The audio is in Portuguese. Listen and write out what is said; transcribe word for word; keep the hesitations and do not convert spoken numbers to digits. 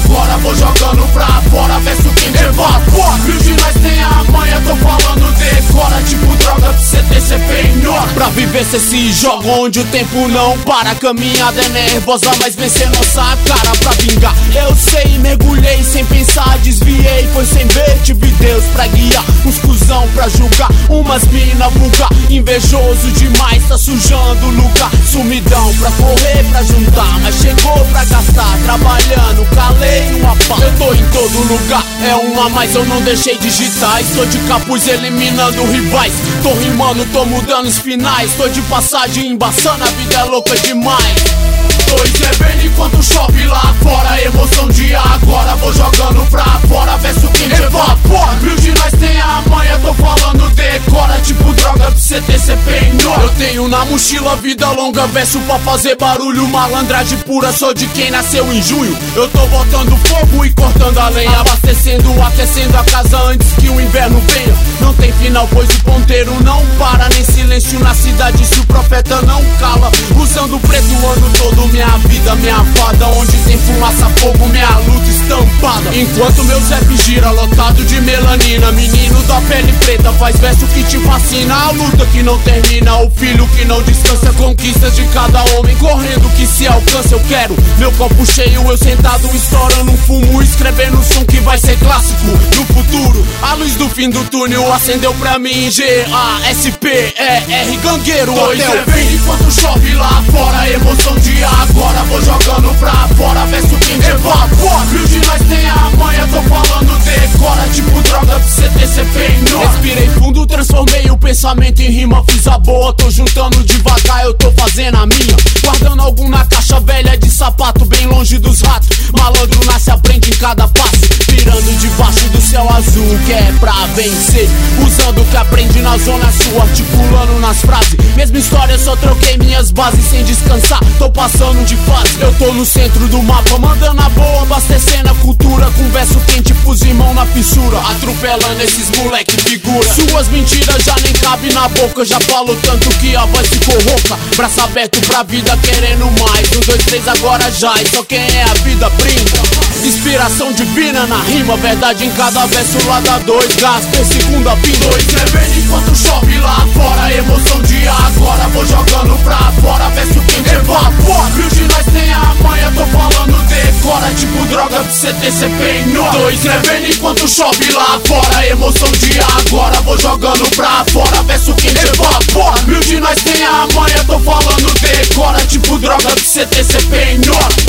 agora vou jogando pra fora. Verso quente evapora. Mil de nós tem a manha, tô falando decora. Tipo droga pra cê ter, cê penhora. Pra viver cê se joga onde o tempo não para. A caminhada é nervosa, mas vencer nossa cara pra vingar. Eu sei, mergulhei sem pensar, desviei. Foi sem ver, tive Deus pra guiar. Uns cuzão pra julgar, umas mina vulgar. Invejoso demais, tá sujando o lugar. Sumidão pra correr, pra juntar, mas chegou pra gastar. Trabalhando, calei uma pá. Eu tô em todo lugar, é um a mais, eu não deixei digitar. Estou de capuz eliminando rivais. Tô rimando, tô mudando os finais. Tô de passagem embaçando, a vida é louca demais. Tô escrevendo enquanto chove lá fora. Emoção de agora, vou jogando pra fora. Verso quente evapora. Mil de nós tem a manha, tô falando decora. Tipo droga pra cê ter, cê penhora. Eu tenho na mochila vida longa, verso pra fazer barulho. Malandragem pura, sou de quem nasceu em junho. Eu tô botando fogo e cortando a lenha, abastecendo, aquecendo a casa antes que o inverno venha. Não tem final, pois o ponteiro não para. Nem silêncio na cidade se o profeta não cala. Usando preto o ano todo, minha vida, minha fada. Onde tem fumaça, fogo, minha luta estampada. Enquanto meu rap gira, lotado de melanina. Menino da pele preta, faz verso que te fascina. A luta que não termina, o filho que não descansa. Conquistas de cada homem, correndo que se alcança. Eu quero meu copo cheio, eu sentado estourando um fumo. Escrevendo um som que vai ser clássico no futuro. A luz do fim do túnel acendeu pra mim. G A S P E R gangueiro. Tô escrevendo enquanto chove lá fora. Emoção de agora, vou jogando pra fora. Verso quente evapora. Mil de nós tem a manha, tô falando decora. Tipo droga pra cê ter, cê penhora. Respirei fundo, transformei o pensamento em rima. Fiz a boa, tô juntando devagar, eu tô fazendo a minha. Guardando algum na caixa velha de sapato, bem longe dos ratos. Malandro nasce, aprende em cada passo. Virando debaixo do céu azul, que é pra vencer. Usando o que aprendi na zona sul, articulando nas frases. Mesma história, só troquei minhas bases sem descansar. Tô passando de fase, eu tô no centro do mapa. Mandando a boa, abastecendo a cultura. Com verso quente, pus irmão na fissura. Atropelando esses moleque figura. Suas mentiras já nem cabe na boca. Já falo tanto que a voz ficou rouca. Braço aberto pra vida, querendo mais. Um, dois, três, agora já. E só quem é a vida brinda. Inspiração divina na rima, verdade em cada verso lá dá dois. Gasto em segunda vinda. Tô escrevendo enquanto chove lá fora. Emoção de agora, vou jogando pra fora. Verso quente evapora. Mil de nós tem a manha, tô falando decora. Tipo droga pra cê ter, cê penhora. Tô escrevendo enquanto chove lá fora. Emoção de agora, vou jogando pra fora. Verso quente evapora. Mil de nós tem a manha, tô falando decora. Tipo droga pra cê ter, cê penhora.